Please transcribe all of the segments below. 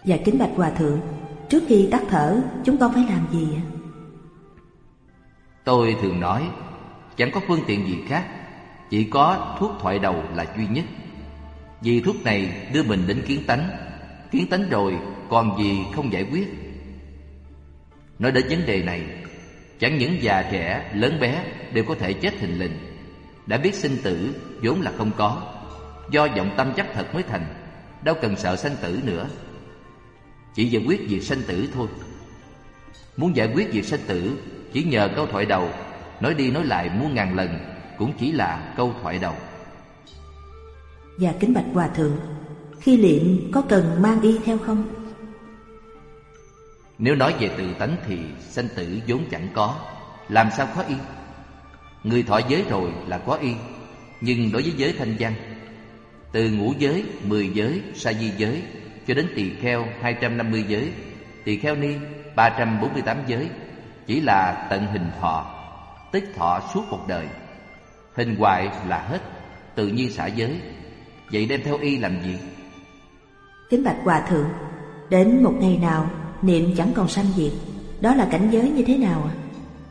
Dạ kính bạch hòa thượng, trước khi tắt thở chúng con phải làm gì ạ? Tôi thường nói chẳng có phương tiện gì khác, chỉ có thuốc thoại đầu là duy nhất. Vì thuốc này đưa mình đến kiến tánh, kiến tánh rồi còn gì không giải quyết. Nói đến vấn đề này, chẳng những già trẻ, lớn bé đều có thể chết thình lình. Đã biết sinh tử vốn là không có, do vọng tâm chấp thật mới thành, đâu cần sợ sanh tử nữa. Chỉ giải quyết việc sanh tử thôi. Muốn giải quyết việc sanh tử, chỉ nhờ câu thoại đầu, nói đi nói lại muôn ngàn lần cũng chỉ là câu thoại đầu. Dạ kính bạch hòa thượng, khi luyện có cần mang y theo không? Nếu nói về tự tánh thì sanh tử vốn chẳng có, làm sao có y? Người thọ giới rồi là có y, nhưng đối với giới thanh văn, từ ngũ giới, 10 giới, sa di giới cho đến tỳ kheo 250 giới, tỳ kheo ni 348 giới, chỉ là tận hình thọ, tích thọ suốt một đời. Hình hoại là hết, tự nhiên xả giới. Vậy đem theo y làm gì? Kính bạch hòa thượng, đến một ngày nào niệm chẳng còn sanh diệt, đó là cảnh giới như thế nào ạ?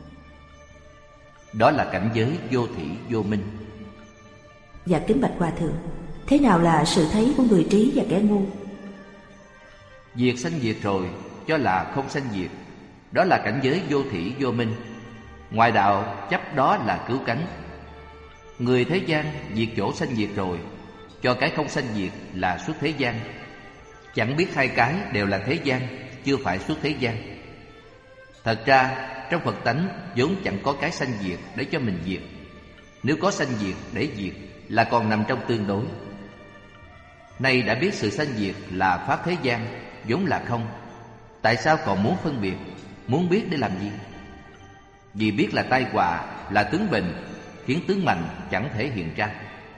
Đó là cảnh giới vô thỉ vô minh. Dạ kính bạch hòa thượng, thế nào là sự thấy của người trí và kẻ ngu? Diệt sanh diệt rồi cho là không sanh diệt, đó là cảnh giới vô thỉ vô minh. Ngoài đạo chấp đó là cứu cánh. Người thế gian diệt chỗ sanh diệt rồi, cho cái không sanh diệt là xuất thế gian. Chẳng biết hai cái đều là thế gian, chưa phải xuất thế gian. Thật ra trong Phật tánh vốn chẳng có cái sanh diệt để cho mình diệt. Nếu có sanh diệt để diệt là còn nằm trong tương đối. Nay đã biết sự sanh diệt là pháp thế gian, vốn là không, tại sao còn muốn phân biệt, muốn biết để làm gì? Vì biết là tai họa, là tướng bệnh, khiến tướng mạnh chẳng thể hiện ra.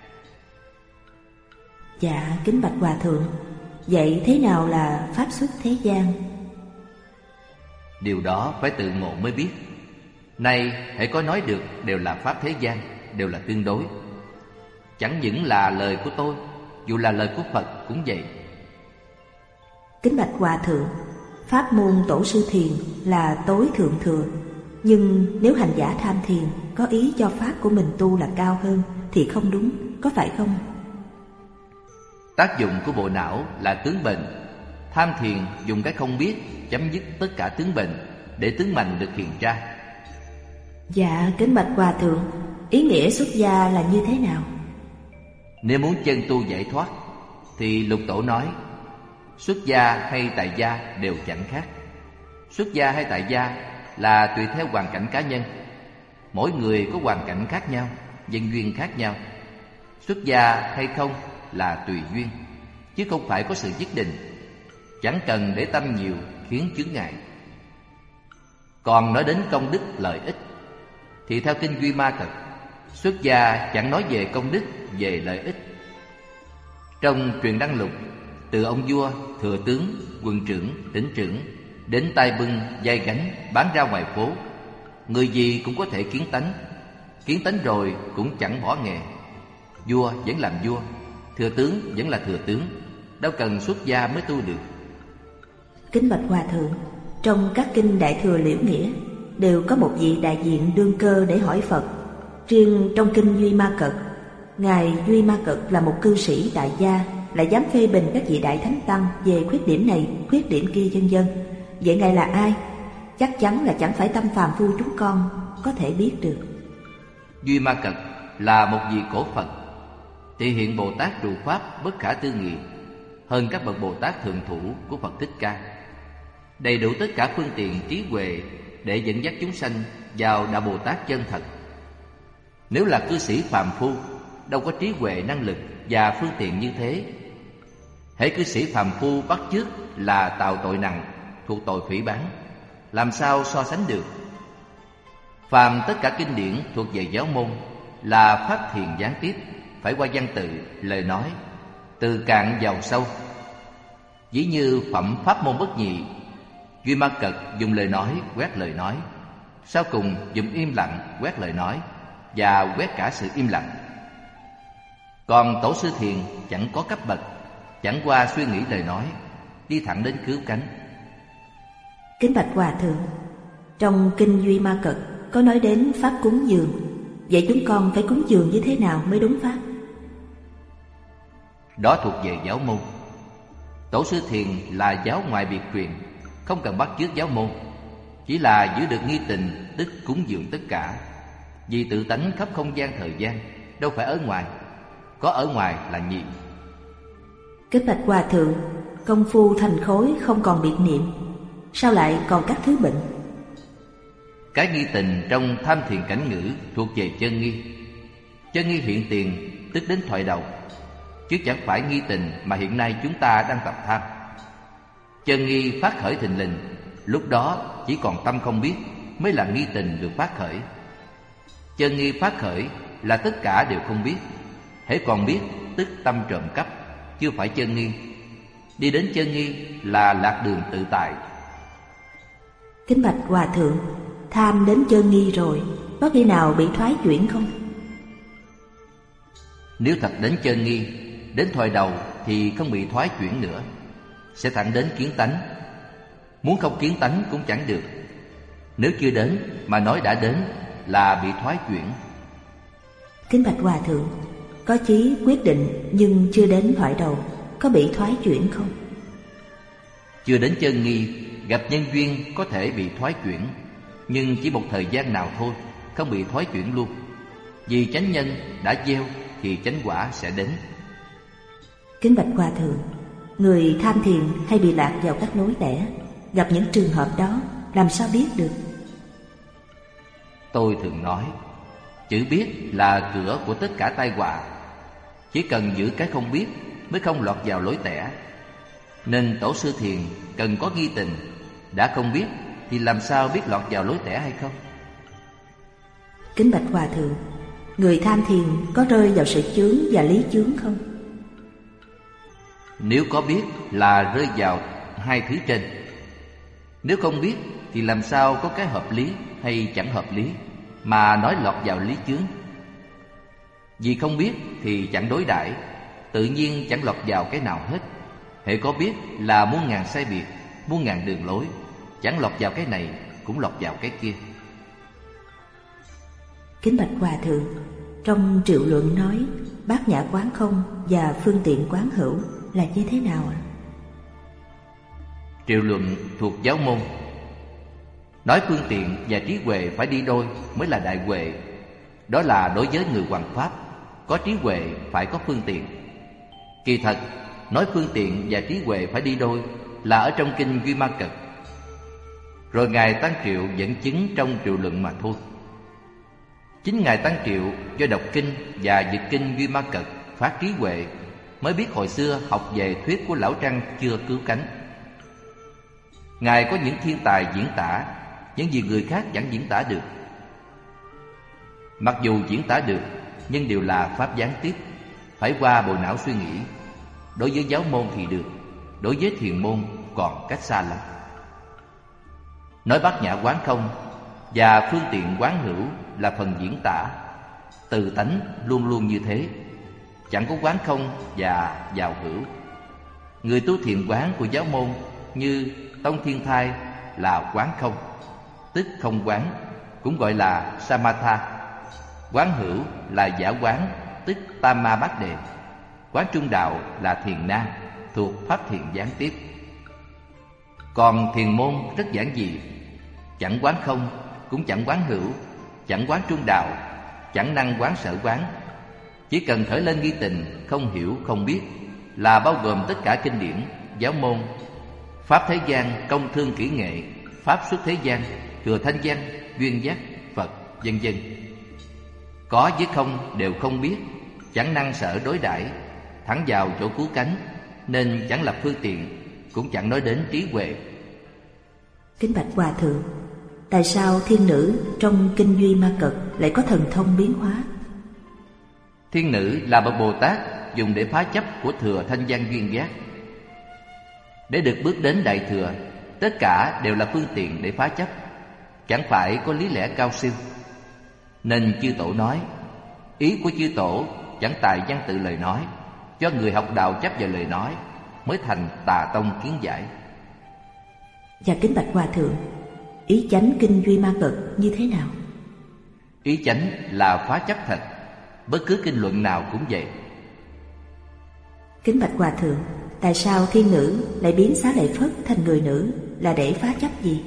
Dạ kính bạch hòa thượng, vậy thế nào là pháp xuất thế gian? Điều đó phải tự ngộ mới biết. Nay hãy có nói được đều là pháp thế gian, đều là tương đối. Chẳng những là lời của tôi, dù là lời của Phật cũng vậy. Kính bạch hòa thượng, pháp môn tổ sư thiền là tối thượng thừa, nhưng nếu hành giả tham thiền có ý cho pháp của mình tu là cao hơn thì không đúng, có phải không? Tác dụng của bộ não là tướng bệnh. Tham thiền dùng cái không biết chấm dứt tất cả tướng bệnh, để tướng mạnh được hiện ra. Dạ kính bạch hòa thượng, ý nghĩa xuất gia là như thế nào? Nếu muốn chân tu giải thoát thì Lục Tổ nói xuất gia hay tại gia đều chẳng khác. Xuất gia hay tại gia là tùy theo hoàn cảnh cá nhân. Mỗi người có hoàn cảnh khác nhau, nhân duyên khác nhau. Xuất gia hay không là tùy duyên, chứ không phải có sự nhất định. Chẳng cần để tâm nhiều khiến chướng ngại. Còn nói đến công đức lợi ích thì theo kinh Duy Ma Cật, xuất gia chẳng nói về công đức, về lợi ích. Trong Truyền Đăng Lục, từ ông vua, thừa tướng, quân trưởng, tỉnh trưởng đến tay bưng, vai gánh, bán ra ngoài phố, người gì cũng có thể kiến tánh. Kiến tánh rồi cũng chẳng bỏ nghề. Vua vẫn làm vua, thừa tướng vẫn là thừa tướng, đâu cần xuất gia mới tu được. Kính bạch hòa thượng, trong các kinh Đại Thừa Liễu Nghĩa đều có một vị đại diện đương cơ để hỏi Phật. Riêng trong kinh Duy Ma Cật, ngài Duy Ma Cật là một cư sĩ tại gia, lại dám phê bình các vị đại thánh tăng về khuyết điểm này, khuyết điểm kia vân vân. Vậy ngài là ai? Chắc chắn là chẳng phải tâm phàm phu chúng con có thể biết được. Duy Ma Cật là một vị cổ Phật, thể hiện Bồ Tát trụ pháp bất khả tư nghị, hơn các bậc Bồ Tát thượng thủ của Phật Thích Ca, đầy đủ tất cả phương tiện trí huệ để dẫn dắt chúng sanh vào đạo Bồ Tát chân thật. Nếu là cư sĩ phàm phu, đâu có trí huệ năng lực và phương tiện như thế. Hễ cư sĩ phàm phu bắt chước là tạo tội nặng, thuộc tội phỉ báng, làm sao so sánh được? Phàm tất cả kinh điển thuộc về giáo môn là pháp thiền gián tiếp, phải qua văn tự, lời nói, từ cạn vào sâu. Ví như phẩm pháp môn bất nhị, Duy Ma Cật dùng lời nói quét lời nói, sau cùng dùng im lặng quét lời nói và quét cả sự im lặng. Còn tổ sư thiền chẳng có cấp bậc, chẳng qua suy nghĩ lời nói, đi thẳng đến cứu cánh. Kính bạch Hòa Thượng, trong kinh Duy Ma Cật có nói đến pháp cúng dường. Vậy chúng con phải cúng dường như thế nào mới đúng pháp? Đó thuộc về giáo môn. Tổ sư Thiền là giáo ngoại biệt truyền, không cần bắt chước giáo môn, chỉ là giữ được nghi tình, tức cúng dường tất cả. Vì tự tánh khắp không gian thời gian, đâu phải ở ngoài. Có ở ngoài là nhị. Kính bạch Hòa Thượng, công phu thành khối không còn biệt niệm, sao lại còn các thứ bệnh? Cái nghi tình trong tham thiền cảnh ngữ thuộc về chân nghi. Chân nghi hiện tiền tức đến thoại đầu, chứ chẳng phải nghi tình mà hiện nay chúng ta đang tập tham. Chân nghi phát khởi thình lình, lúc đó chỉ còn tâm không biết mới là nghi tình được phát khởi. Chân nghi phát khởi là tất cả đều không biết, hễ còn biết tức tâm trộm cắp, chưa phải chân nghi. Đi đến chân nghi là lạc đường tự tại. Kính bạch Hòa Thượng, tham đến chân nghi rồi, có khi nào bị thoái chuyển không? Nếu thật đến chân nghi, đến thoại đầu thì không bị thoái chuyển nữa, sẽ thẳng đến kiến tánh. Muốn không kiến tánh cũng chẳng được. Nếu chưa đến mà nói đã đến là bị thoái chuyển. Kính bạch Hòa Thượng, có chí quyết định nhưng chưa đến thoại đầu, có bị thoái chuyển không? Chưa đến chân nghi, gặp nhân duyên có thể bị thoái chuyển, nhưng chỉ một thời gian nào thôi, không bị thoái chuyển luôn. Vì chánh nhân đã gieo thì chánh quả sẽ đến. Kính bạch Hòa Thượng, người tham thiền hay bị lạc vào các lối tẻ, gặp những trường hợp đó làm sao biết được? Tôi thường nói, chữ biết là cửa của tất cả tai họa. Chỉ cần giữ cái không biết mới không lọt vào lối tẻ. Nên tổ sư Thiền cần có nghi tình. Đã không biết thì làm sao biết lọt vào lối tẻ hay không? Kính bạch Hòa Thượng, người tham thiền có rơi vào sự chướng và lý chướng không? Nếu có biết là rơi vào hai thứ trên. Nếu không biết thì làm sao có cái hợp lý hay chẳng hợp lý mà nói lọt vào lý chướng? Vì không biết thì chẳng đối đãi, tự nhiên chẳng lọt vào cái nào hết. Hễ có biết là muôn ngàn sai biệt, muôn ngàn đường lối, chẳng lọt vào cái này cũng lọt vào cái kia. Kính bạch Hòa Thượng, trong Triệu Luận nói bát nhã quán không và phương tiện quán hữu là như thế nào ạ? Triệu Luận thuộc giáo môn, nói phương tiện và trí huệ phải đi đôi mới là đại huệ. Đó là đối với người hoằng pháp, có trí huệ phải có phương tiện. Kỳ thật, nói phương tiện và trí huệ phải đi đôi là ở trong kinh Duy Ma Cật. Rồi Ngài Tăng Triệu dẫn chứng trong Triệu Luận mà thôi. Chính Ngài Tăng Triệu do đọc kinh và dịch kinh Duy Ma Cật phát trí huệ, mới biết hồi xưa học về thuyết của Lão Trăng chưa cứu cánh. Ngài có những thiên tài diễn tả những gì người khác chẳng diễn tả được. Mặc dù diễn tả được, nhưng đều là pháp gián tiếp, phải qua bộ não suy nghĩ. Đối với giáo môn thì được, đối với thiền môn còn cách xa lắm. Nói bát nhã quán không và phương tiện quán hữu là phần diễn tả. Từ tánh luôn luôn như thế, chẳng có quán không và vào hữu. Người tu thiền quán của giáo môn như Tông Thiên Thai là quán không, tức không quán, cũng gọi là Samatha. Quán hữu là giả quán, tức Tama Bát Đề. Quán trung đạo là thiền nam, thuộc pháp thiền gián tiếp. Còn thiền môn rất giản dị, chẳng quán không, cũng chẳng quán hữu, chẳng quán trung đạo, chẳng năng quán sở quán. Chỉ cần khởi lên nghi tình, không hiểu, không biết là bao gồm tất cả kinh điển, giáo môn, pháp thế gian, công thương kỹ nghệ, pháp xuất thế gian, thừa thanh văn, duyên giác, Phật, vân vân. Có với không đều không biết, chẳng năng sở đối đãi, thẳng vào chỗ cứu cánh, nên chẳng lập phương tiện, cũng chẳng nói đến trí huệ. Kính bạch Hòa Thượng, tại sao thiên nữ trong kinh Duy Ma Cật lại có thần thông biến hóa? Thiên nữ là bậc Bồ Tát dùng để phá chấp của thừa thanh văn duyên giác. Để được bước đến đại thừa, tất cả đều là phương tiện để phá chấp, chẳng phải có lý lẽ cao siêu. Nên chư tổ nói, ý của chư tổ chẳng tài văn tự lời nói, cho người học đạo chấp vào lời nói, mới thành tà tông kiến giải. Và kính bạch Hòa Thượng, ý chánh kinh Duy Ma Cật như thế nào? Ý chánh là phá chấp thật, bất cứ kinh luận nào cũng vậy. Kính bạch Hòa Thượng, tại sao thiên nữ lại biến Xá Lợi Phất thành người nữ, là để phá chấp gì?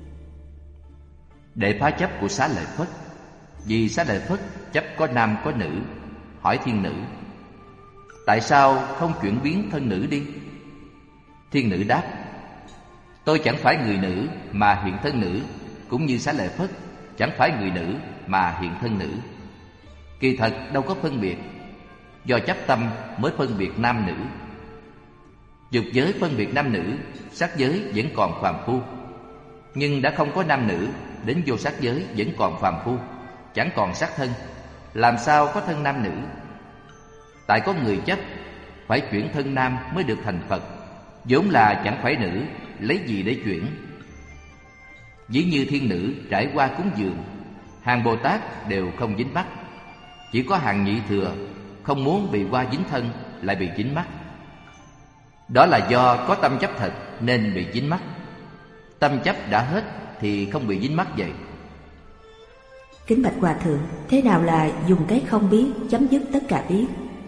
Để phá chấp của Xá Lợi Phất. Vì Xá Lợi Phất chấp có nam có nữ. Hỏi thiên nữ, tại sao không chuyển biến thân nữ đi? Thiên nữ đáp, tôi chẳng phải người nữ mà hiện thân nữ, cũng như Xá Lợi Phất chẳng phải người nữ mà hiện thân nữ. Kỳ thật đâu có phân biệt, do chấp tâm mới phân biệt nam nữ. Dục giới phân biệt nam nữ, sắc giới vẫn còn phàm phu. Nhưng đã không có nam nữ, đến vô sắc giới vẫn còn phàm phu, chẳng còn sắc thân, làm sao có thân nam nữ? Tại có người chấp phải chuyển thân nam mới được thành Phật, vốn là chẳng phải nữ, lấy gì để chuyển? Ví như thiên nữ trải qua cúng dường, hàng Bồ Tát đều không dính mắc, chỉ có hàng Nhị Thừa không muốn bị hoa dính thân lại bị dính mắc. Đó là do có tâm chấp thật nên bị dính mắc. Tâm chấp đã hết thì không bị dính mắc vậy. Kính bạch Hòa Thượng, thế nào là dùng cái không biết chấm dứt tất cả biết?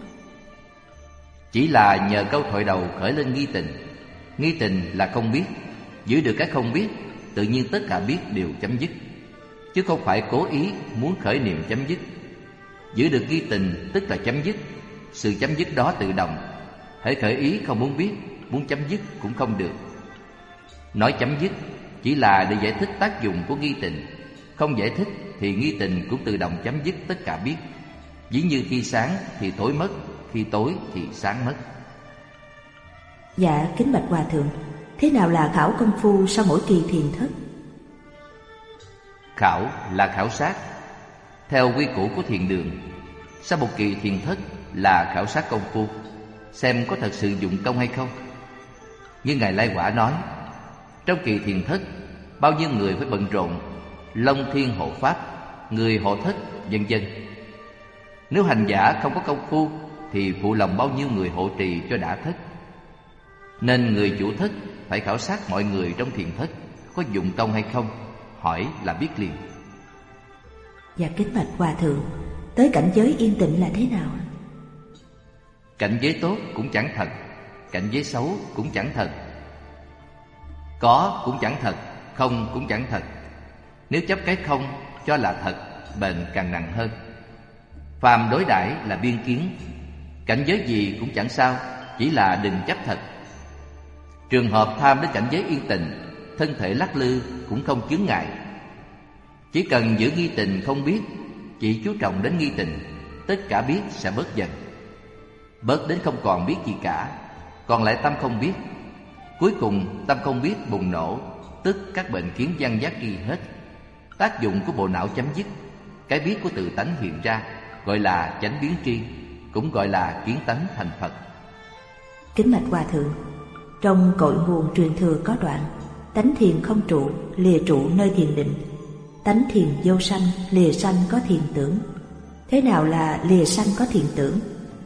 Chỉ là nhờ câu thoại đầu khởi lên nghi tình. Nghi tình là không biết, giữ được cái không biết, tự nhiên tất cả biết đều chấm dứt, chứ không phải cố ý muốn khởi niệm chấm dứt. Giữ được nghi tình tức là chấm dứt. Sự chấm dứt đó tự động. Hễ khởi ý không muốn biết, muốn chấm dứt cũng không được. Nói chấm dứt chỉ là để giải thích tác dụng của nghi tình. Không giải thích thì nghi tình cũng tự động chấm dứt tất cả biết. Ví như khi sáng thì tối mất, khi tối thì sáng mất. Dạ kính bạch Hòa Thượng, thế nào là khảo công phu sau mỗi kỳ thiền thất? Khảo là khảo sát. Theo quy củ của thiền đường, sau một kỳ thiền thất là khảo sát công phu, xem có thật sự dụng công hay không. Như Ngài Lai Quả nói, trong kỳ thiền thất bao nhiêu người phải bận rộn, long thiên hộ pháp, người hộ thất, vân vân. Nếu hành giả không có công phu thì phụ lòng bao nhiêu người hộ trì cho đã thất. Nên người chủ thất phải khảo sát mọi người trong thiền thất có dụng công hay không, hỏi là biết liền. Dạ kính bạch Hòa Thượng, tới cảnh giới yên tĩnh là thế nào? Cảnh giới tốt cũng chẳng thật, cảnh giới xấu cũng chẳng thật. Có cũng chẳng thật, không cũng chẳng thật. Nếu chấp cái không cho là thật, bệnh càng nặng hơn. Phàm đối đãi là biên kiến. Cảnh giới gì cũng chẳng sao, chỉ là đừng chấp thật. Trường hợp tham đến cảnh giới yên tĩnh, thân thể lắc lư cũng không chướng ngại. Chỉ cần giữ nghi tình không biết, chỉ chú trọng đến nghi tình, tất cả biết sẽ bớt dần. Bớt đến không còn biết gì cả, còn lại tâm không biết. Cuối cùng tâm không biết bùng nổ, tức các bệnh kiến văn giác ghi hết. Tác dụng của bộ não chấm dứt, cái biết của tự tánh hiện ra, gọi là chánh biến tri, cũng gọi là kiến tánh thành Phật. Kính bạch Hòa Thượng, trong cội nguồn truyền thừa có đoạn: tánh thiền không trụ, lìa trụ nơi thiền định. Tánh thiền vô sanh, lìa sanh có thiền tưởng. Thế nào là lìa sanh có thiền tưởng?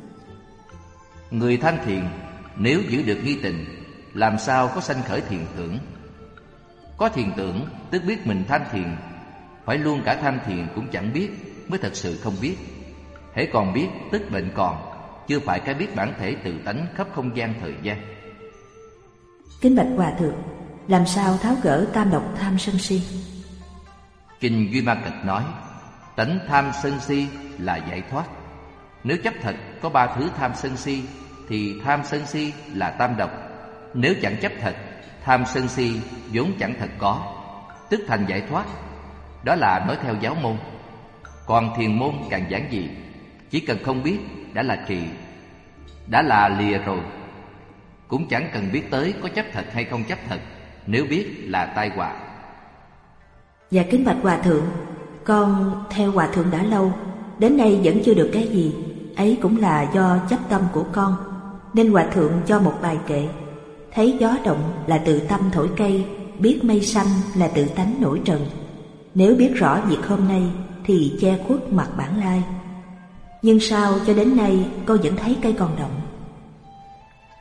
Người tham thiền nếu giữ được nghi tình, làm sao có sanh khởi thiền tưởng? Có thiền tưởng tức biết mình tham thiền, phải luôn cả tham thiền cũng chẳng biết mới thật sự không biết. Hễ còn biết tức bệnh còn, chưa phải cái biết bản thể tự tánh khắp không gian thời gian. Kính bạch Hòa Thượng, làm sao tháo gỡ tam độc tham sân si? Kinh Duy Ma Cật nói, tánh tham sân si là giải thoát. Nếu chấp thật có ba thứ tham sân si thì tham sân si là tam độc. Nếu chẳng chấp thật, tham sân si vốn chẳng thật có, tức thành giải thoát. Đó là nói theo giáo môn. Còn thiền môn càng giản dị, chỉ cần không biết đã là trì, đã là lìa rồi. Cũng chẳng cần biết tới có chấp thật hay không chấp thật, nếu biết là tai họa. Dạ kính bạch Hòa Thượng, con theo Hòa Thượng đã lâu, đến nay vẫn chưa được cái gì. Ấy cũng là do chấp tâm của con, nên Hòa Thượng cho một bài kệ: thấy gió động là tự tâm thổi cây, biết mây xanh là tự tánh nổi trần. Nếu biết rõ việc hôm nay thì che khuất mặt bản lai. Nhưng sao cho đến nay con vẫn thấy cây còn động?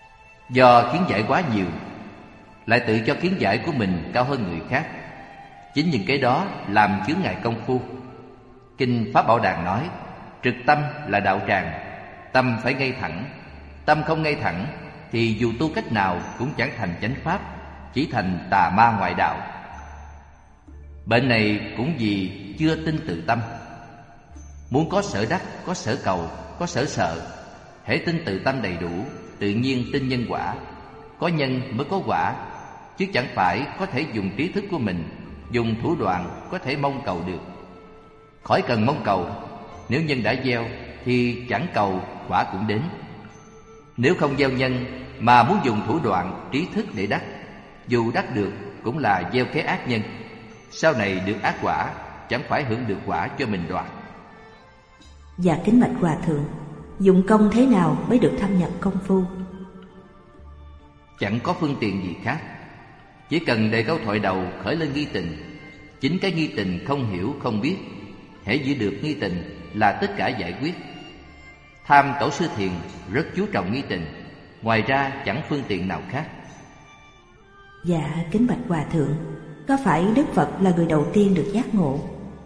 Do kiến giải quá nhiều, lại tự cho kiến giải của mình cao hơn người khác. Chính những cái đó làm chướng ngại công phu. Kinh Pháp Bảo Đàn nói, trực tâm là đạo tràng, tâm phải ngay thẳng. Tâm không ngay thẳng thì dù tu cách nào cũng chẳng thành chánh pháp, chỉ thành tà ma ngoại đạo. Bệnh này cũng vì chưa tin tự tâm. Muốn có sở đắc, có sở cầu, có sở sợ, hễ tin tự tâm đầy đủ, tự nhiên tin nhân quả. Có nhân mới có quả, chứ chẳng phải có thể dùng trí thức của mình, dùng thủ đoạn có thể mong cầu được. Khỏi cần mong cầu, nếu nhân đã gieo thì chẳng cầu quả cũng đến. Nếu không gieo nhân mà muốn dùng thủ đoạn trí thức để đắc, dù đắc được cũng là gieo cái ác nhân. Sau này được ác quả, chẳng phải hưởng được quả cho mình đoạt. Và kính bạch Hòa Thượng, dùng công thế nào mới được thâm nhập công phu? Chẳng có phương tiện gì khác, chỉ cần đề câu thoại đầu khởi lên nghi tình. Chính cái nghi tình không hiểu không biết, hễ giữ được nghi tình là tất cả giải quyết. Tham Tổ sư Thiền rất chú trọng nghi tình, ngoài ra chẳng phương tiện nào khác. Dạ kính bạch Hòa Thượng, có phải Đức Phật là người đầu tiên được giác ngộ?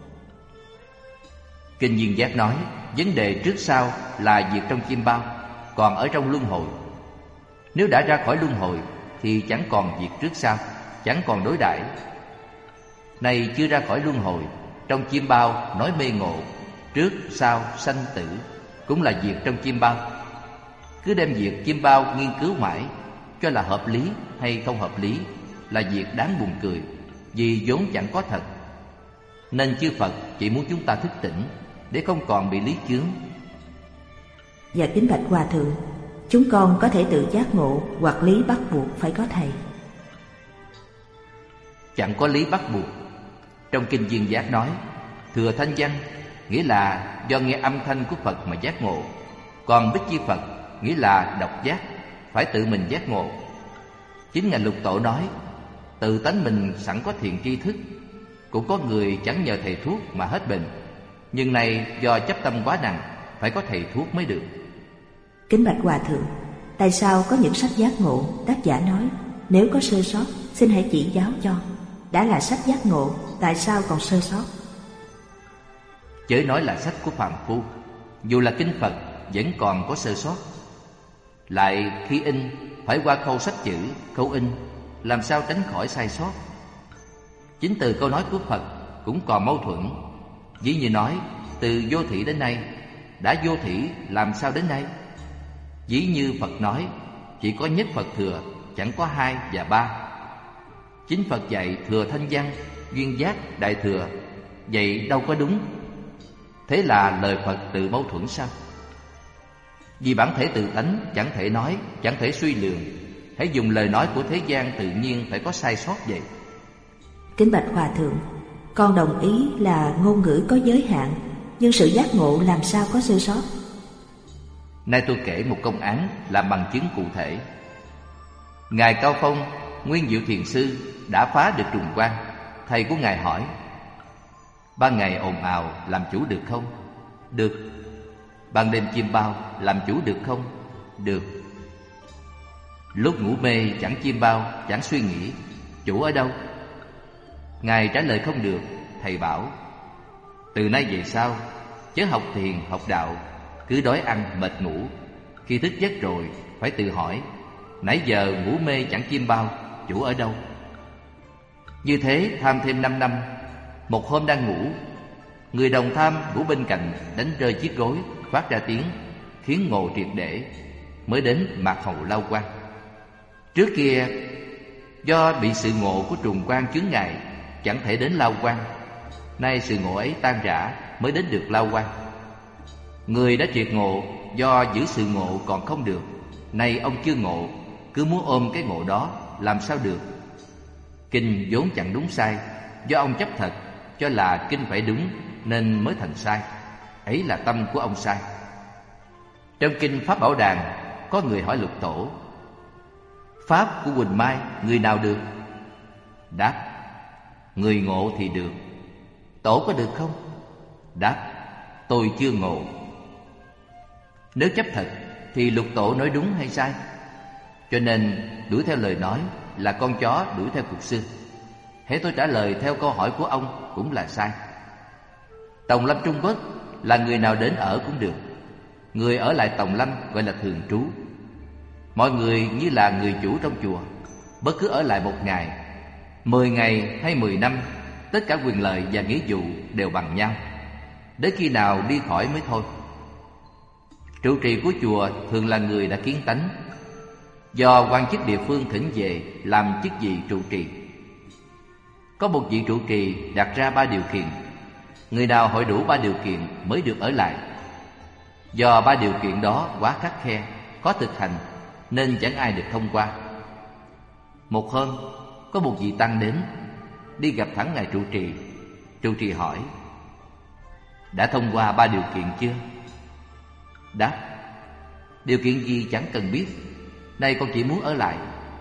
Kinh Duyên Giác nói, vấn đề trước sau là việc trong chim bao, còn ở trong luân hồi. Nếu đã ra khỏi luân hồi thì chẳng còn việc trước sau, chẳng còn đối đãi. Này chưa ra khỏi luân hồi, trong chim bao nói mê ngộ, trước sau sanh tử cũng là việc trong chim bao. Cứ đem việc chim bao nghiên cứu mãi, cho là hợp lý hay không hợp lý, là việc đáng buồn cười, vì vốn chẳng có thật. Nên chư Phật chỉ muốn chúng ta thức tỉnh, để không còn bị lý chướng. Và kính bạch Hòa Thượng, chúng con có thể tự giác ngộ hoặc lý bắt buộc phải có thầy? Chẳng có lý bắt buộc. Trong Kinh Duyên Giác nói, thừa thanh văn nghĩa là do nghe âm thanh của Phật mà giác ngộ, còn Bích Chi Phật nghĩa là độc giác, phải tự mình giác ngộ. Chính ngài Lục Tổ nói, tự tánh mình sẵn có thiện tri thức. Cũng có người chẳng nhờ thầy thuốc mà hết bệnh, nhưng này do chấp tâm quá nặng, phải có thầy thuốc mới được. Kính bạch Hòa Thượng, tại sao có những sách giác ngộ tác giả nói nếu có sơ sót xin hãy chỉ giáo cho? Đã là sách giác ngộ, tại sao còn sơ sót? Chớ nói là sách của phàm phu, dù là kinh Phật vẫn còn có sơ sót. Lại khi in phải qua khâu sách chữ, khâu in, làm sao tránh khỏi sai sót? Chính từ câu nói của Phật cũng còn mâu thuẫn. Ví như nói, từ vô thủy đến nay, đã vô thủy làm sao đến nay? Ví như Phật nói, chỉ có nhất Phật thừa, chẳng có hai và ba. Chính Phật dạy thừa thanh văn, duyên giác, đại thừa, vậy đâu có đúng. Thế là lời Phật tự mâu thuẫn sao? Vì bản thể tự tánh chẳng thể nói, chẳng thể suy lường, hãy dùng lời nói của thế gian tự nhiên phải có sai sót vậy. Kính bạch Hòa Thượng, con đồng ý là ngôn ngữ có giới hạn, nhưng sự giác ngộ làm sao có sơ sót? Nay tôi kể một công án làm bằng chứng cụ thể. Ngài Cao Phong, Nguyên Diệu Thiền Sư đã phá được trùng quan. Thầy của Ngài hỏi, 3 ngày ồn ào làm chủ được không? Được. Ban đêm chim bao làm chủ được không? Được. Lúc ngủ mê chẳng chim bao, chẳng suy nghĩ, chủ ở đâu? Ngài trả lời không được. Thầy bảo, từ nay về sau chớ học thiền học đạo, cứ đói ăn mệt ngủ. Khi thức giấc rồi phải tự hỏi, nãy giờ ngủ mê chẳng chim bao, chủ ở đâu? Như thế tham thêm 5 năm. Một hôm đang ngủ, người đồng tham ngủ bên cạnh đánh rơi chiếc gối, phát ra tiếng, khiến ngộ triệt để, mới đến mạc hầu lao quan. Trước kia do bị sự ngộ của trùng quan chướng ngại, chẳng thể đến lao quan. Nay sự ngộ ấy tan rã, mới đến được lao quan. Người đã triệt ngộ, do giữ sự ngộ còn không được. Nay ông chưa ngộ, cứ muốn ôm cái ngộ đó, làm sao được? Kinh vốn chẳng đúng sai, do ông chấp thật, cho là kinh phải đúng nên mới thành sai. Ấy là tâm của ông sai. Trong kinh Pháp Bảo Đàn, có người hỏi Lục Tổ, pháp của Huỳnh Mai người nào được? Đáp, người ngộ thì được. Tổ có được không? Đáp, tôi chưa ngộ. Nếu chấp thật thì Lục Tổ nói đúng hay sai? Cho nên đuổi theo lời nói là con chó đuổi theo cục xương. Hễ tôi trả lời theo câu hỏi của ông cũng là sai. Tòng lâm Trung Quốc là người nào đến ở cũng được. Người ở lại tòng lâm gọi là thường trú. Mọi người như là người chủ trong chùa, bất cứ ở lại 1 ngày, 10 ngày hay 10 năm, tất cả quyền lợi và nghĩa vụ đều bằng nhau, đến khi nào đi khỏi mới thôi. Trụ trì của chùa thường là người đã kiến tánh, do quan chức địa phương thỉnh về làm chức vị trụ trì. Có một vị trụ trì đặt ra 3 điều kiện. Người nào hội đủ 3 điều kiện mới được ở lại. Do 3 điều kiện đó quá khắt khe, khó thực hành, nên chẳng ai được thông qua. Một hôm, có một vị tăng đến, đi gặp thẳng ngài trụ trì. Trụ trì hỏi: đã thông qua 3 điều kiện chưa? Đáp: điều kiện gì chẳng cần biết, nay con chỉ muốn ở lại.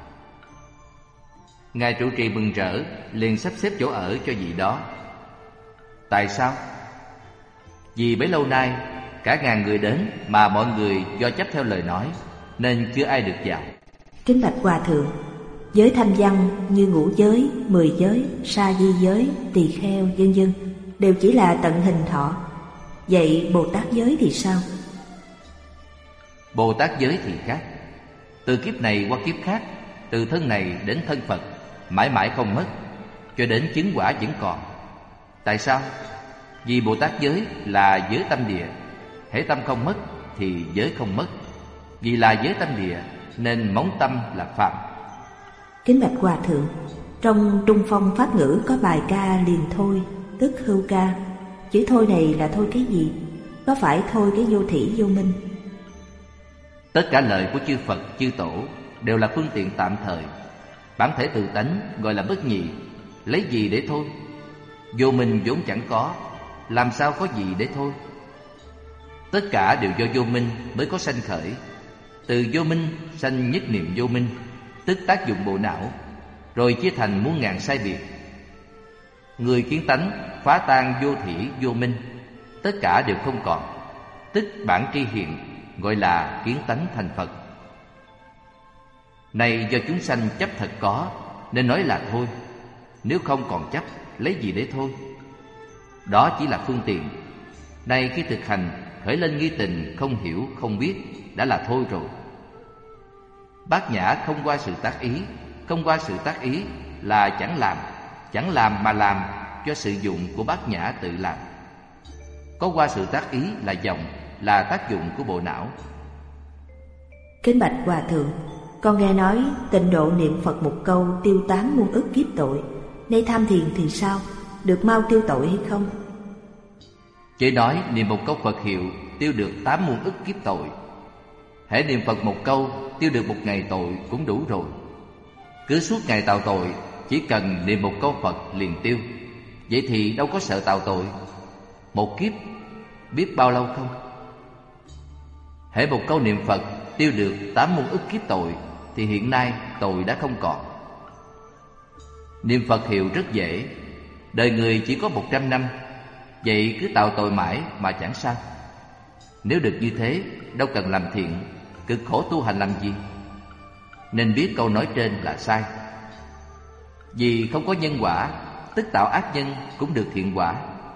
Ngài trụ trì mừng rỡ, liền sắp xếp chỗ ở cho vị đó. Tại sao? Vì bấy lâu nay cả ngàn người đến mà mọi người do chấp theo lời nói nên chưa ai được vào. Kính bạch Hòa Thượng, giới thanh văn như ngũ giới, 10 giới, sa di giới, tỳ kheo vân vân đều chỉ là tận hình thọ. Vậy Bồ Tát giới thì sao? Bồ Tát giới thì khác. Từ kiếp này qua kiếp khác, từ thân này đến thân Phật, mãi mãi không mất, cho đến chứng quả vẫn còn. Tại sao? Vì Bồ Tát giới là giới tâm địa. Hễ tâm không mất thì giới không mất. Vì là giới tâm địa nên móng tâm là phạm. Kính bạch Hòa Thượng, trong Trung Phong Pháp ngữ có bài ca liền thôi, tức hưu ca. Chữ thôi này là thôi cái gì? Có phải thôi cái vô thỉ vô minh? Tất cả lời của chư Phật, chư Tổ đều là phương tiện tạm thời. Bản thể tự tánh gọi là bất nhị, lấy gì để thôi? Vô minh vốn chẳng có, làm sao có gì để thôi? Tất cả đều do vô minh mới có sanh khởi. Từ vô minh sanh nhất niệm vô minh, tức tác dụng bộ não, rồi chia thành muôn ngàn sai biệt. Người kiến tánh phá tan vô thỉ vô minh, tất cả đều không còn, tức bản tri hiện, gọi là kiến tánh thành Phật. Này do chúng sanh chấp thật có nên nói là thôi. Nếu không còn chấp, lấy gì để thôi? Đó chỉ là phương tiện. Nay khi thực hành khởi lên nghi tình không hiểu không biết, đã là thôi rồi. Bát nhã không qua sự tác ý. Không qua sự tác ý là chẳng làm. Chẳng làm mà làm cho sự dụng của bát nhã tự làm. Có qua sự tác ý là vọng, là tác dụng của bộ não. Kính bạch Hòa Thượng, con nghe nói tịnh độ niệm Phật một câu tiêu 8 muôn ức kiếp tội. Nay tham thiền thì sao? Được mau tiêu tội hay không? Chỉ nói niệm một câu Phật hiệu tiêu được 8 muôn ức kiếp tội. Hễ niệm Phật một câu tiêu được 1 ngày tội cũng đủ rồi. Cứ suốt ngày tạo tội, chỉ cần niệm một câu Phật liền tiêu. Vậy thì đâu có sợ tạo tội. Một kiếp biết bao lâu không? Hễ một câu niệm Phật tiêu được 8 muôn ức kiếp tội thì hiện nay tội đã không còn. Niệm Phật hiệu rất dễ. Đời người chỉ có 100 năm, vậy cứ tạo tội mãi mà chẳng sao. Nếu được như thế, đâu cần làm thiện, cực khổ tu hành làm gì? Nên biết câu nói trên là sai. Vì không có nhân quả, tức tạo ác nhân cũng được thiện quả.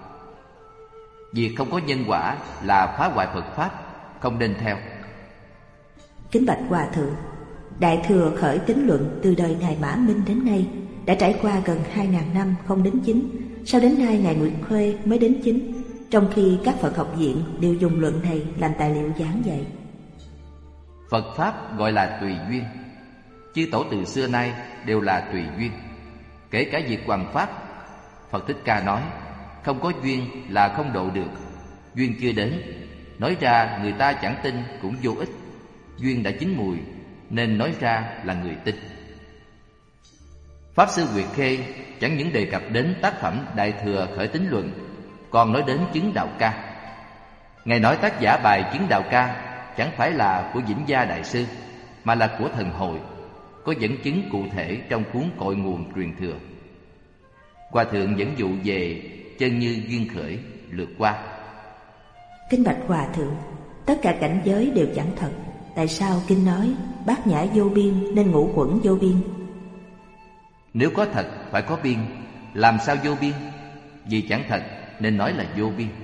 Việc không có nhân quả là phá hoại Phật Pháp, không nên theo. Kính bạch Hòa Thượng, Đại Thừa khởi tín luận từ đời Ngài Mã Minh đến nay đã trải qua gần 2000 năm không đến chính. Sao đến nay Ngài Nguyệt Khuê mới đến chính, trong khi các Phật học viện đều dùng luận này làm tài liệu giảng dạy? Phật Pháp gọi là tùy duyên. Chư Tổ từ xưa nay đều là tùy duyên. Kể cả việc hoằng Pháp, Phật Thích Ca nói không có duyên là không độ được. Duyên chưa đến, nói ra người ta chẳng tin cũng vô ích. Duyên đã chín mùi nên nói ra là người tin. Pháp Sư Nguyệt Khê chẳng những đề cập đến tác phẩm Đại Thừa khởi tín luận, còn nói đến chứng đạo ca. Ngài nói tác giả bài chứng đạo ca chẳng phải là của Vĩnh Gia Đại Sư, mà là của Thần Hội, có dẫn chứng cụ thể trong cuốn Cội Nguồn truyền thừa. Hòa Thượng dẫn dụ về chân như duyên khởi lượt qua. Kính bạch Hòa Thượng, tất cả cảnh giới đều chẳng thật. tại sao kinh nói bát nhã vô biên nên ngũ uẩn vô biên? Nếu có thật phải có biên, làm sao vô biên? Vì chẳng thật nên nói là vô biên.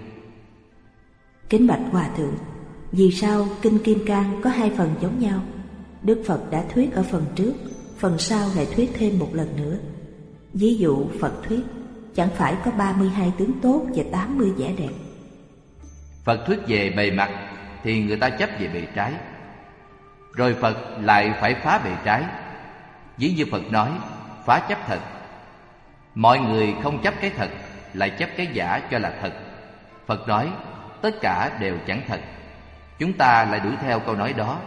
Kính bạch Hòa Thượng, vì sao kinh Kim Cang có hai phần giống nhau? Đức Phật đã thuyết ở phần trước, phần sau lại thuyết thêm một lần nữa. Ví dụ Phật thuyết chẳng phải có 32 tướng tốt và 80 vẻ đẹp. Phật thuyết về bề mặt thì người ta chấp về bề trái, rồi Phật lại phải phá bề trái. Ví như Phật nói phá chấp thật. Mọi người không chấp cái thật, lại chấp cái giả cho là thật. Phật nói tất cả đều chẳng thật. Chúng ta lại đuổi theo câu nói đó,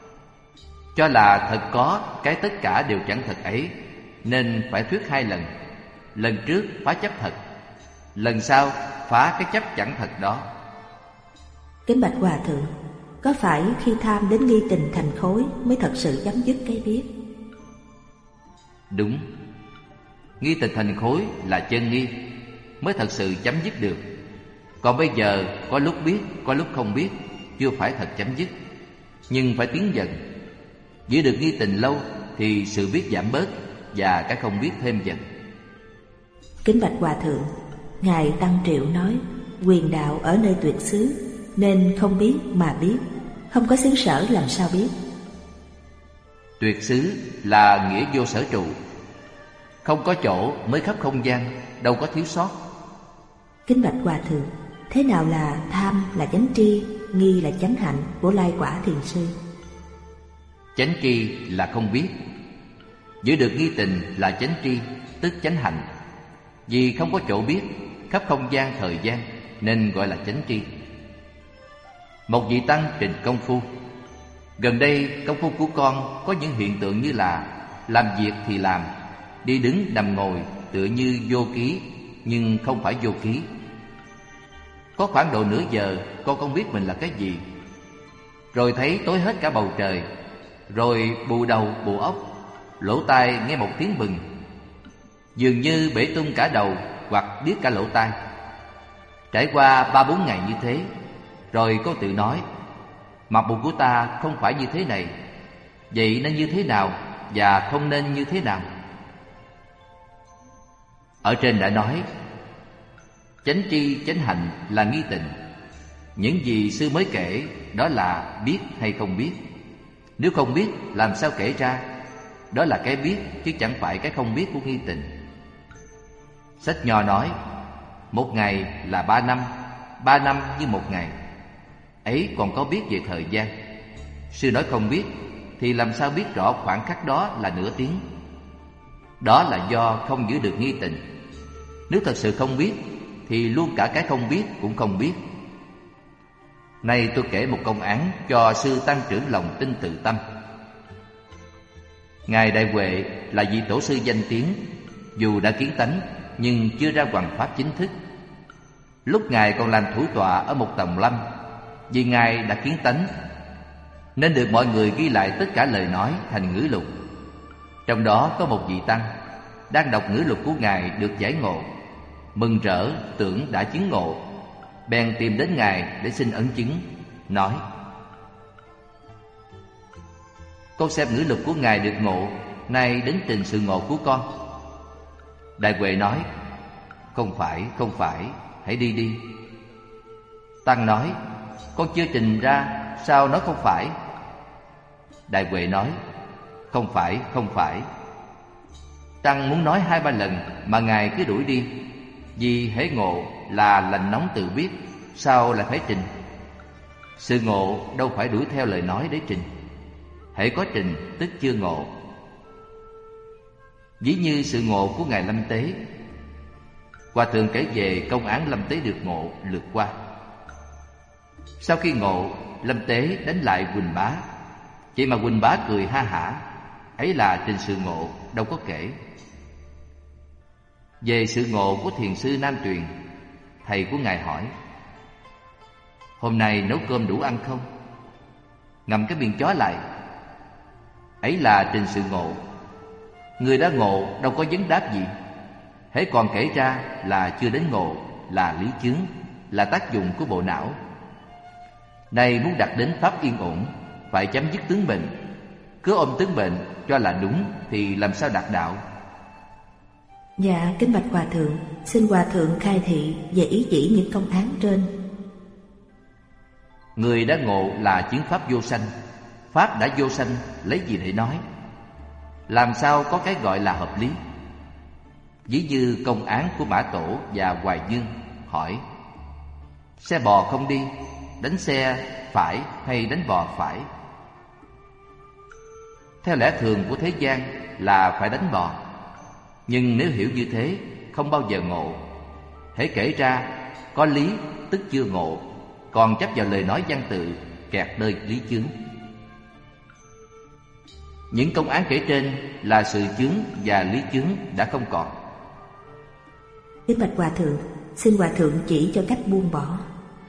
cho là thật có cái tất cả đều chẳng thật ấy, nên phải thuyết hai lần. Lần trước phá chấp thật, lần sau phá cái chấp chẳng thật đó. Kính bạch Hòa Thượng, có phải khi tham đến nghi tình thành khối mới thật sự chấm dứt cái biết? Đúng. Nghi tình thành khối là chân nghi, mới thật sự chấm dứt được. Còn bây giờ có lúc biết, có lúc không biết, chưa phải thật chấm dứt, nhưng phải tiến dần. Giữ được nghi tình lâu thì sự biết giảm bớt và cái không biết thêm dần. Kính bạch Hòa Thượng, Ngài Tăng Triệu nói quyền đạo ở nơi tuyệt xứ, nên không biết mà biết, không có xứ sở làm sao biết? Tuyệt xứ là nghĩa vô sở trụ, không có chỗ mới khắp không gian, đâu có thiếu sót. Kính bạch Hòa Thượng, thế nào là tham là chánh tri, nghi là chánh hạnh của Lai Quả Thiền Sư? Chánh tri là không biết, giữ được nghi tình là chánh tri, tức chánh hạnh. Vì không có chỗ biết, khắp không gian thời gian, nên gọi là chánh tri. Một vị tăng trình công phu. Gần đây công phu của con có những hiện tượng như là làm việc thì làm, đi đứng nằm ngồi tựa như vô ký, nhưng không phải vô ký. Có khoảng độ nửa giờ con không biết mình là cái gì, rồi thấy tối hết cả bầu trời, rồi bù đầu bù óc, lỗ tai nghe một tiếng bừng, dường như bể tung cả đầu hoặc điếc cả lỗ tai. Trải qua 3-4 ngày như thế, rồi con tự nói mặt bụng của ta không phải như thế này, vậy nên như thế nào và không nên như thế nào? Ở trên đã nói chánh tri chánh hạnh là nghi tình. Những gì sư mới kể đó là biết hay không biết. Nếu không biết làm sao kể ra? Đó là cái biết chứ chẳng phải cái không biết của nghi tình. Sách Nho nói 1 ngày là 3 năm, 3 năm như 1 ngày. Ấy còn có biết về thời gian. Sư nói không biết thì làm sao biết rõ khoảng khắc đó là nửa tiếng? Đó là do không giữ được nghi tình. Nếu thật sự không biết thì luôn cả cái không biết cũng không biết. Nay tôi kể một công án cho sư tăng trưởng lòng tin tự tâm. Ngài Đại Huệ là vị tổ sư danh tiếng, dù đã kiến tánh nhưng chưa ra hoằng pháp chính thức. Lúc Ngài còn làm thủ tọa ở một tòng lâm, vì Ngài đã kiến tánh nên được mọi người ghi lại tất cả lời nói thành ngữ lục. Trong đó có một vị tăng đang đọc ngữ lục của Ngài được giải ngộ, mừng rỡ tưởng đã chứng ngộ, bèn tìm đến Ngài để xin ấn chứng, nói: con xem ngữ lục của Ngài được ngộ, nay đến trình sự ngộ của con. Đại Huệ nói: không phải, hãy đi đi. Tăng nói: con chưa trình ra, sao nói không phải? Đại Huệ nói: không phải. Tăng muốn nói 2-3 lần mà Ngài cứ đuổi đi. Vì hễ ngộ là lành nóng tự biết, sao lại phải trình? Sự ngộ đâu phải đuổi theo lời nói để trình. Hễ có trình tức chưa ngộ. Ví như sự ngộ của Ngài Lâm Tế. Hòa Thượng kể về công án Lâm Tế được ngộ lượt qua. Sau khi ngộ, Lâm Tế đánh lại Huỳnh Bá. Vậy mà Huỳnh Bá cười ha hả. Ấy là trình sự ngộ, đâu có kể. Về sự ngộ của thiền sư Nam Tuyền, thầy của Ngài hỏi: hôm nay nấu cơm đủ ăn không? Ngậm cái miệng chó lại. Ấy là trình sự ngộ. Người đã ngộ đâu có vấn đáp gì. Hễ còn kể ra là chưa đến ngộ, là lý chướng, là tác dụng của bộ não. Này muốn đạt đến pháp yên ổn phải chấm dứt tướng bệnh. Cứ ôm tướng bệnh cho là đúng thì làm sao đạt đạo? Dạ, kính bạch Hòa Thượng, xin Hòa Thượng khai thị về ý chỉ những công án trên. Người đã ngộ là chứng pháp vô sanh. Pháp đã vô sanh, lấy gì để nói? Làm sao có cái gọi là hợp lý? Ví như công án của Mã Tổ và Hoài Dương hỏi: xe bò không đi, đánh xe phải hay đánh bò phải? Theo lẽ thường của thế gian là phải đánh bò. Nhưng nếu hiểu như thế, không bao giờ ngộ. Hễ kể ra có lý tức chưa ngộ, còn chấp vào lời nói văn tự, kẹt nơi lý chướng. Những công án kể trên là sự chướng và lý chướng đã không còn. Kính bạch Hòa Thượng, xin Hòa Thượng chỉ cho cách buông bỏ.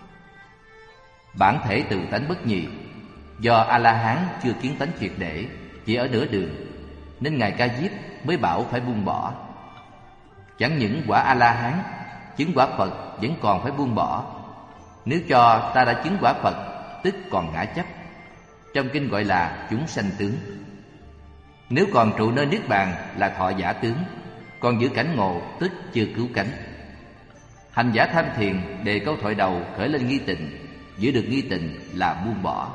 Bản thể tự tánh bất nhị, do A-la-hán chưa kiến tánh triệt để, chỉ ở nửa đường, nên Ngài Ca Diếp mới bảo phải buông bỏ. Chẳng những quả A-la-hán, chứng quả Phật vẫn còn phải buông bỏ. Nếu cho ta đã chứng quả Phật, tức còn ngã chấp. Trong kinh gọi là chúng sanh tướng. Nếu còn trụ nơi niết bàn là thọ giả tướng, còn giữ cảnh ngộ tức chưa cứu cánh. Hành giả tham thiền đề câu thoại đầu khởi lên nghi tịnh, giữ được nghi tịnh là buông bỏ.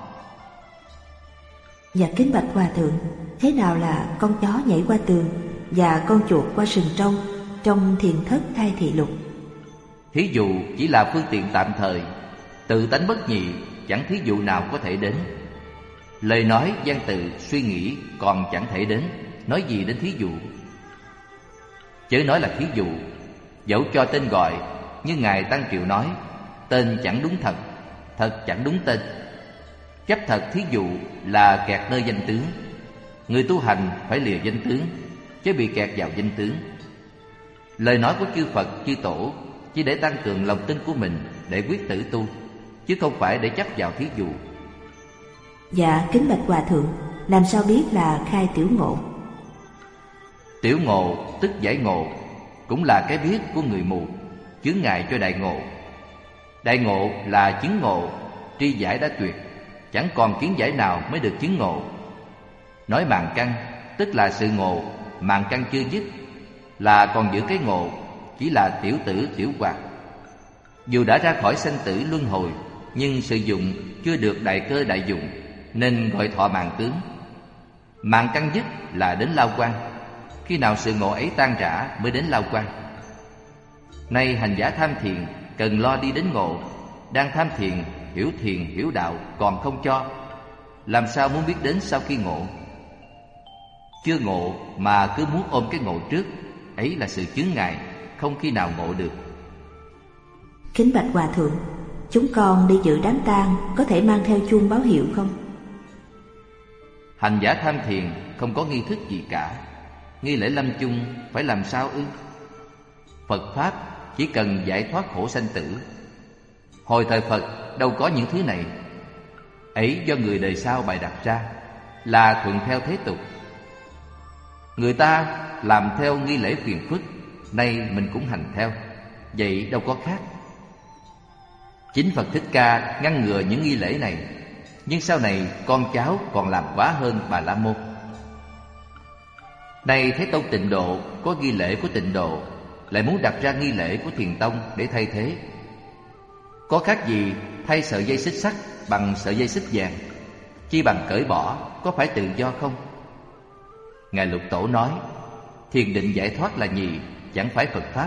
Dạ kính bạch Hòa Thượng, thế nào là con chó nhảy qua tường và con chuột qua sừng trâu trong thiền thất khai thị lục? Thí dụ chỉ là phương tiện tạm thời, tự tánh bất nhị, chẳng thí dụ nào có thể đến. Lời nói, văn tự, suy nghĩ còn chẳng thể đến, nói gì đến thí dụ? Chớ nói là thí dụ, dẫu cho tên gọi, như Ngài Tăng Triệu nói, tên chẳng đúng thật, thật chẳng đúng tên. Chấp thật thí dụ là kẹt nơi danh tướng. Người tu hành phải lìa danh tướng, chứ bị kẹt vào danh tướng. Lời nói của chư Phật, chư Tổ chỉ để tăng cường lòng tin của mình, để quyết tử tu, chứ không phải để chấp vào thí dụ. Dạ kính bạch Hòa Thượng, làm sao biết là khai tiểu ngộ? Tiểu ngộ tức giải ngộ, cũng là cái biết của người mù, chướng ngại cho đại ngộ. Đại ngộ là chứng ngộ, tri giải đã tuyệt, chẳng còn kiến giải nào mới được chứng ngộ. Nói màng căn tức là sự ngộ, màng căn chưa dứt, là còn giữ cái ngộ, chỉ là tiểu tử tiểu hoạt. Dù đã ra khỏi sanh tử luân hồi, nhưng sử dụng chưa được đại cơ đại dụng, nên gọi thọ màng tướng. Màng căn dứt là đến lao quan, khi nào sự ngộ ấy tan rã mới đến lao quan. Nay hành giả tham thiền cần lo đi đến ngộ, đang tham thiền hiểu đạo còn không cho, làm sao muốn biết đến sau khi ngộ? Chưa ngộ mà cứ muốn ôm cái ngộ trước, ấy là sự chướng ngại, không khi nào ngộ được. Kính bạch Hòa Thượng, chúng con đi dự đám tang có thể mang theo chuông báo hiệu không? Hành giả tham thiền không có nghi thức gì cả. Nghi lễ lâm chung phải làm sao ư? Phật Pháp chỉ cần giải thoát khổ sanh tử. Hồi thời Phật đâu có những thứ này. Ấy do người đời sau bày đặt ra, là thuận theo thế tục. Người ta làm theo nghi lễ phiền phức, nay mình cũng hành theo, vậy đâu có khác. Chính Phật Thích Ca ngăn ngừa những nghi lễ này, nhưng sau này con cháu còn làm quá hơn Bà La Môn. Nay Thế Tông Tịnh Độ có nghi lễ của Tịnh Độ, lại muốn đặt ra nghi lễ của Thiền Tông để thay thế. Có khác gì thay sợi dây xích sắt bằng sợi dây xích vàng? Chi bằng cởi bỏ, có phải tự do không? Ngài Lục Tổ nói, thiền định giải thoát là nhì, chẳng phải Phật Pháp.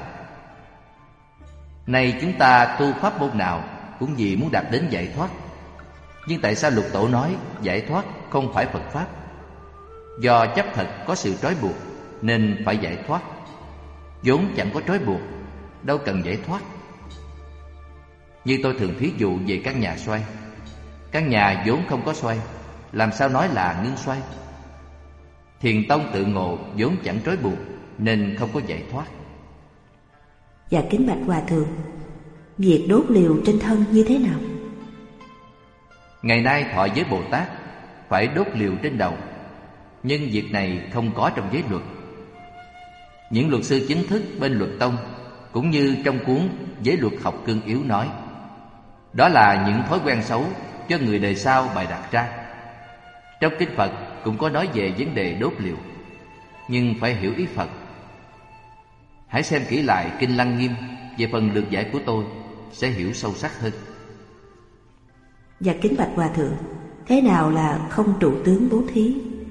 Nay chúng ta tu pháp môn nào cũng vì muốn đạt đến giải thoát. Nhưng tại sao Lục Tổ nói giải thoát không phải Phật Pháp? Do chấp thật có sự trói buộc nên phải giải thoát. Vốn chẳng có trói buộc, đâu cần giải thoát. Như tôi thường thí dụ về căn nhà xoay. Căn nhà vốn không có xoay, làm sao nói là ngưng xoay? Thiền tông tự ngộ vốn chẳng trói buộc nên không có giải thoát. Dạ kính bạch Hòa Thượng, việc đốt liều trên thân như thế nào? Ngày nay thọ giới Bồ Tát phải đốt liều trên đầu, nhưng việc này không có trong giới luật. Những luật sư chính thức bên luật tông, cũng như trong cuốn Giới luật học cương yếu nói, đó là những thói quen xấu cho người đời sau bày đặt ra. Trong kinh Phật cũng có nói về vấn đề đốt liệu, nhưng phải hiểu ý Phật. Hãy xem kỹ lại kinh Lăng Nghiêm về phần lược giải của tôi, sẽ hiểu sâu sắc hơn. Và kính bạch Hòa Thượng, thế nào là không trụ tướng bố thí?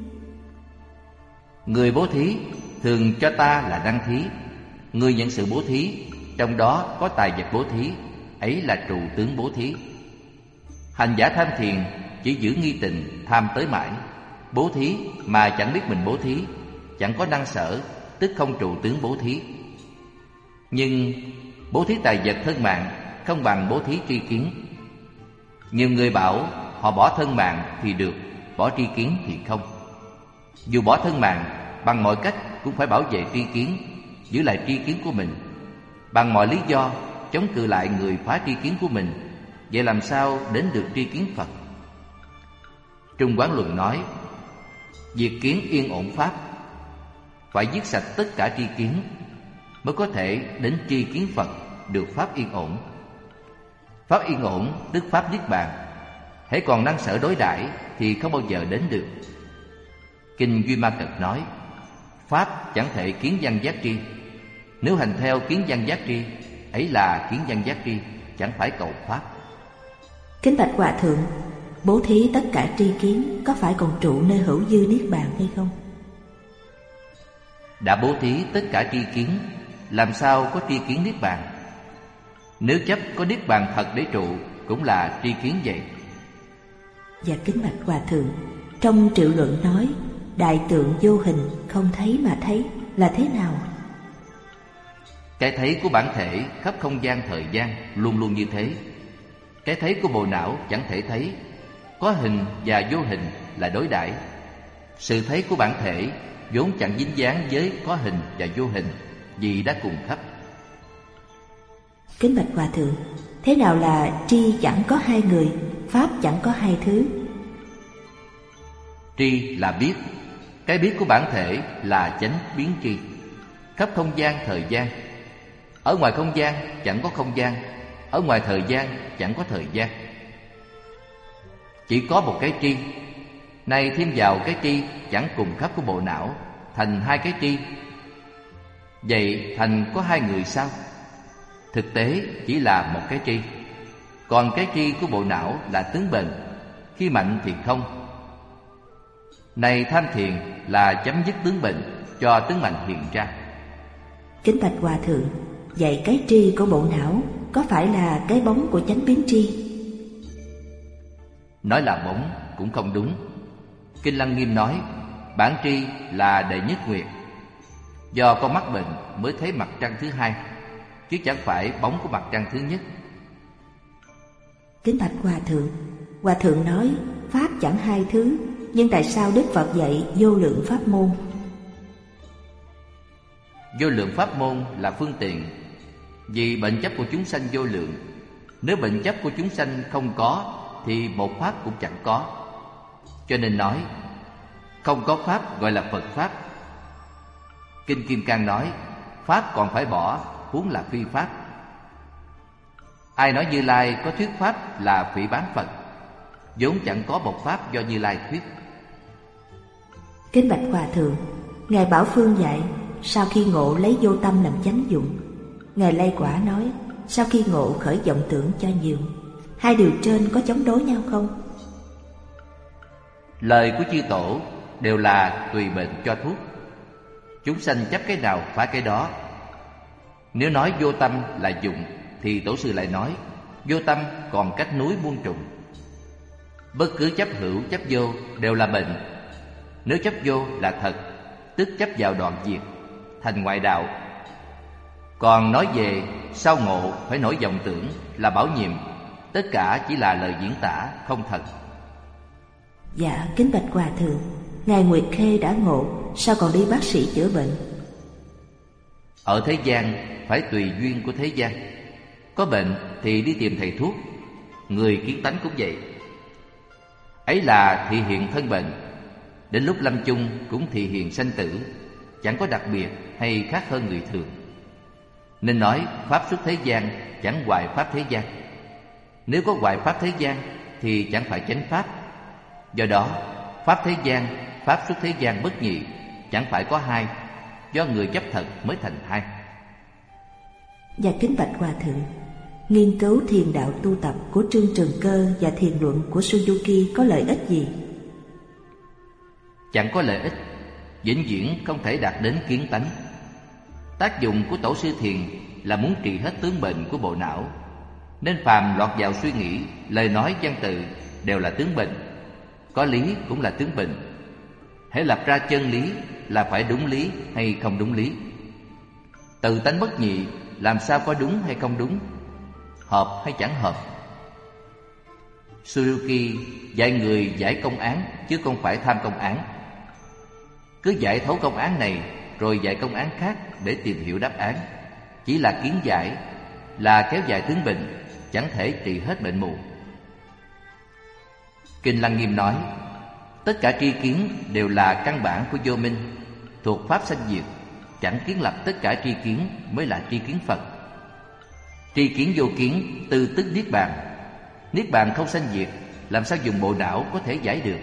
Người bố thí thường cho ta là đăng thí. Người nhận sự bố thí, trong đó có tài vật bố thí, ấy là trụ tướng bố thí. Hành giả tham thiền chỉ giữ nghi tình, tham tới mãi, bố thí mà chẳng biết mình bố thí, chẳng có năng sở, tức không trụ tướng bố thí. Nhưng bố thí tài vật thân mạng không bằng bố thí tri kiến. Nhiều người bảo họ bỏ thân mạng thì được, bỏ tri kiến thì không. Dù bỏ thân mạng, bằng mọi cách cũng phải bảo vệ tri kiến, giữ lại tri kiến của mình. Bằng mọi lý do chống cự lại người phá tri kiến của mình. Vậy làm sao đến được tri kiến Phật? Trung Quán Luận nói, diệt kiến yên ổn pháp, phải giết sạch tất cả tri kiến mới có thể đến tri kiến Phật, được pháp yên ổn. Pháp yên ổn tức pháp niết bàn. Hễ còn năng sở đối đãi thì không bao giờ đến được. Kinh Duy Ma Cật nói, pháp chẳng thể kiến văn giác tri. Nếu hành theo kiến văn giác tri, ấy là kiến văn giác tri, chẳng phải cầu pháp. Kính bạch Hòa Thượng, bố thí tất cả tri kiến có phải còn trụ nơi hữu dư niết bàn hay không? Đã bố thí tất cả tri kiến, làm sao có tri kiến niết bàn? Nếu chấp có niết bàn thật để trụ, cũng là tri kiến vậy. Và kính bạch Hòa Thượng, trong Triệu Luận nói, đại tượng vô hình không thấy mà thấy là thế nào? Cái thấy của bản thể khắp không gian thời gian luôn luôn như thế. Cái thấy của bộ não chẳng thể thấy. Có hình và vô hình là đối đãi. Sự thấy của bản thể vốn chẳng dính dáng với có hình và vô hình, vì đã cùng khắp. Kính bạch Hòa Thượng, thế nào là tri chẳng có hai người, pháp chẳng có hai thứ? Tri là biết. Cái biết của bản thể là chánh biến tri. Khắp không gian thời gian. Ở ngoài không gian chẳng có không gian, ở ngoài thời gian chẳng có thời gian. Chỉ có một cái tri. Này thêm vào cái tri chẳng cùng khắp của bộ não, thành hai cái tri. Vậy thành có hai người sao? Thực tế chỉ là một cái tri. Còn cái tri của bộ não là tướng bền, khi mạnh thì không. Này tham thiền là chấm dứt tướng bệnh, cho tướng mạnh hiện ra. Kính bạch Hòa Thượng, vậy cái tri của bộ não có phải là cái bóng của chánh biến tri? Nói là bóng cũng không đúng. Kinh Lăng Nghiêm nói, bản tri là đệ nhất nguyệt. Do con mắt bệnh mới thấy mặt trăng thứ hai, chứ chẳng phải bóng của mặt trăng thứ nhất. Kính bạch Hòa Thượng nói pháp chẳng hai thứ, nhưng tại sao Đức Phật dạy vô lượng pháp môn? Vô lượng pháp môn là phương tiện, vì bệnh chấp của chúng sanh vô lượng. Nếu bệnh chấp của chúng sanh không có, thì một pháp cũng chẳng có. Cho nên nói, không có pháp gọi là Phật pháp. Kinh Kim Cang nói, pháp còn phải bỏ, huống là phi pháp. Ai nói Như Lai có thuyết pháp là phỉ báng Phật, vốn chẳng có một pháp do Như Lai thuyết. Kính bạch Hòa Thượng, Ngài Bảo Phương dạy, sau khi ngộ lấy vô tâm làm chánh dụng. Ngài Lay Quả nói, sau khi ngộ khởi vọng tưởng cho nhiều. Hai điều trên có chống đối nhau không? Lời của chư tổ đều là tùy bệnh cho thuốc. Chúng sanh chấp cái nào phá cái đó. Nếu nói vô tâm là dụng, thì tổ sư lại nói vô tâm còn cách núi muôn trùng. Bất cứ chấp hữu chấp vô đều là bệnh. Nếu chấp vô là thật, tức chấp vào đoạn diệt, thành ngoại đạo. Còn nói về sau ngộ phải nổi vọng tưởng là bảo nhiệm, tất cả chỉ là lời diễn tả, không thật. Dạ, kính bạch Hòa Thượng, Ngài Nguyệt Khê đã ngộ, sao còn đi bác sĩ chữa bệnh? Ở thế gian phải tùy duyên của thế gian. Có bệnh thì đi tìm thầy thuốc. Người kiến tánh cũng vậy. Ấy là thị hiện thân bệnh. Đến lúc lâm chung cũng thị hiện sanh tử, chẳng có đặc biệt hay khác hơn người thường. Nên nói pháp xuất thế gian chẳng hoại pháp thế gian. Nếu có hoại pháp thế gian thì chẳng phải chánh pháp. Do đó Pháp thế gian, pháp xuất thế gian bất nhị, chẳng phải có hai, do người chấp thật mới thành hai. Và kính bạch Hòa Thượng, nghiên cứu thiền đạo tu tập của Trương Trường Cơ và thiền luận của Suzuki có lợi ích gì? Chẳng có lợi ích, vĩnh viễn không thể đạt đến kiến tánh. Tác dụng của tổ sư thiền là muốn trị hết tướng bệnh của bộ não, nên phàm lọt vào suy nghĩ, lời nói văn từ đều là tướng bệnh, có lý cũng là tướng bệnh. Hễ lập ra chân lý là phải đúng lý hay không đúng lý. Tự tánh bất nhị, làm sao có đúng hay không đúng, hợp hay chẳng hợp. Suzuki dạy người giải công án chứ không phải tham công án. Cứ giải thấu công án này rồi dạy công án khác để tìm hiểu đáp án, chỉ là kiến giải, là kéo dài tướng bệnh, chẳng thể trị hết bệnh mù. Kinh Lăng Nghiêm nói, tất cả tri kiến đều là căn bản của vô minh, thuộc pháp sanh diệt, chẳng kiến lập tất cả tri kiến mới là tri kiến Phật. Tri kiến vô kiến, từ tức niết bàn. Niết bàn không sanh diệt, làm sao dùng bộ não có thể giải được.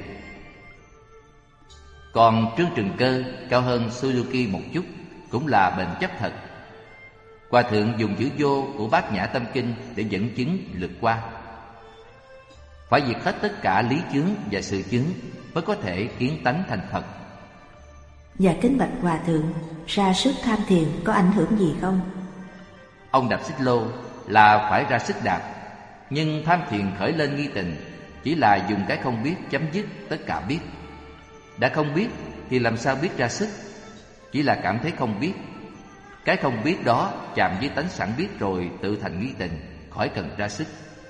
Còn Trương Trường Cơ cao hơn Suzuki một chút, cũng là bệnh chấp thật. Hòa Thượng dùng chữ vô của Bát Nhã Tâm Kinh để dẫn chứng lược qua. Phải diệt hết tất cả lý chướng và sự chướng mới có thể kiến tánh thành Phật. Và kính bạch Hòa Thượng, ra sức tham thiền có ảnh hưởng gì không? Ông đạp xích lô là phải ra sức đạp, nhưng tham thiền khởi lên nghi tình chỉ là dùng cái không biết chấm dứt tất cả biết. Đã không biết thì làm sao biết ra sức, chỉ là cảm thấy không biết. Cái không biết đó chạm với tánh sẵn biết rồi tự thành nghi tình, khỏi cần ra sức.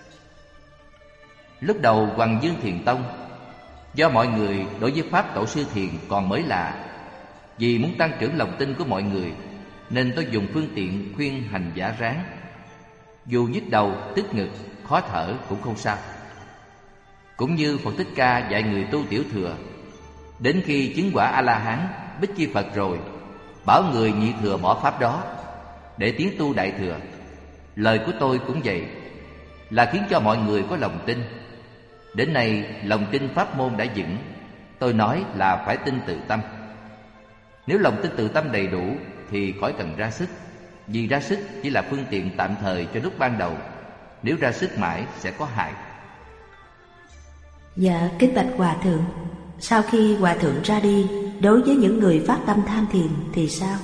Lúc đầu Hoàng Dương Thiền Tông, do mọi người đối với pháp tổ sư thiền còn mới lạ, vì muốn tăng trưởng lòng tin của mọi người, nên tôi dùng phương tiện khuyên hành giả ráng. Dù nhức đầu, tức ngực, khó thở cũng không sao. Cũng như Phật Thích Ca dạy người tu tiểu thừa, đến khi chứng quả A-la-hán, Bích Chi Phật rồi, bảo người nhị thừa bỏ pháp đó để tiến tu đại thừa. Lời của tôi cũng vậy, là khiến cho mọi người có lòng tin. Đến nay lòng tin pháp môn đã vững, tôi nói là phải tin tự tâm. Nếu lòng tin tự tâm đầy đủ thì khỏi cần ra sức, vì ra sức chỉ là phương tiện tạm thời cho lúc ban đầu, nếu ra sức mãi sẽ có hại. Dạ kính bạch Hòa Thượng, sau khi Hòa Thượng ra đi, đối với những người phát tâm tham thiền thì sao?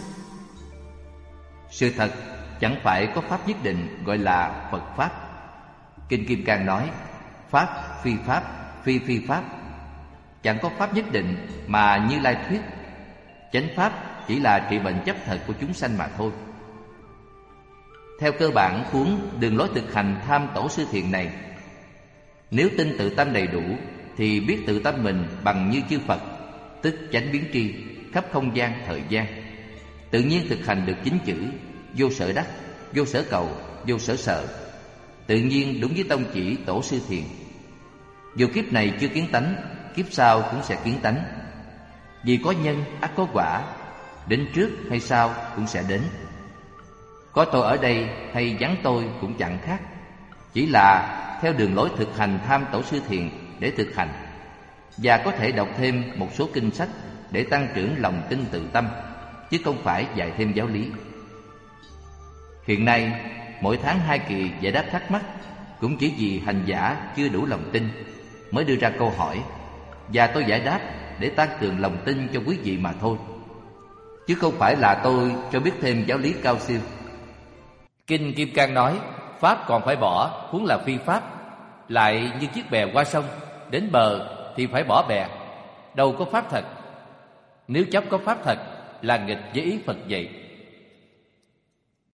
Sự thật chẳng phải có pháp nhất định gọi là Phật Pháp. Kinh Kim Cang nói, Pháp, phi phi pháp. Chẳng có pháp nhất định mà Như Lai thuyết. Chánh pháp chỉ là trị bệnh chấp thật của chúng sanh mà thôi. Theo cơ bản cuốn Đường lối thực hành tham tổ sư thiền này, nếu tin tự tâm đầy đủ thì biết tự tâm mình bằng như chư Phật, tức chánh biến tri, khắp không gian thời gian. Tự nhiên thực hành được 9 chữ vô sở đắc, vô sở cầu, vô sở sợ. Tự nhiên đúng với tông chỉ tổ sư thiền. Dù kiếp này chưa kiến tánh, kiếp sau cũng sẽ kiến tánh. Vì có nhân ắt có quả, đến trước hay sau cũng sẽ đến. Có tôi ở đây hay vắng tôi cũng chẳng khác, chỉ là theo đường lối thực hành tham tổ sư thiền để thực hành, và có thể đọc thêm một số kinh sách để tăng trưởng lòng tin tự tâm, chứ không phải dạy thêm giáo lý. Hiện nay mỗi tháng 2 kỳ giải đáp thắc mắc, cũng chỉ vì hành giả chưa đủ lòng tin mới đưa ra câu hỏi, và tôi giải đáp để tăng cường lòng tin cho quý vị mà thôi, chứ không phải là tôi cho biết thêm giáo lý cao siêu. Kinh Kim Cang nói, pháp còn phải bỏ, huống là phi pháp. Lại như chiếc bè qua sông, đến bờ thì phải bỏ bè, đâu có pháp thật. Nếu chấp có pháp thật là nghịch với ý Phật vậy.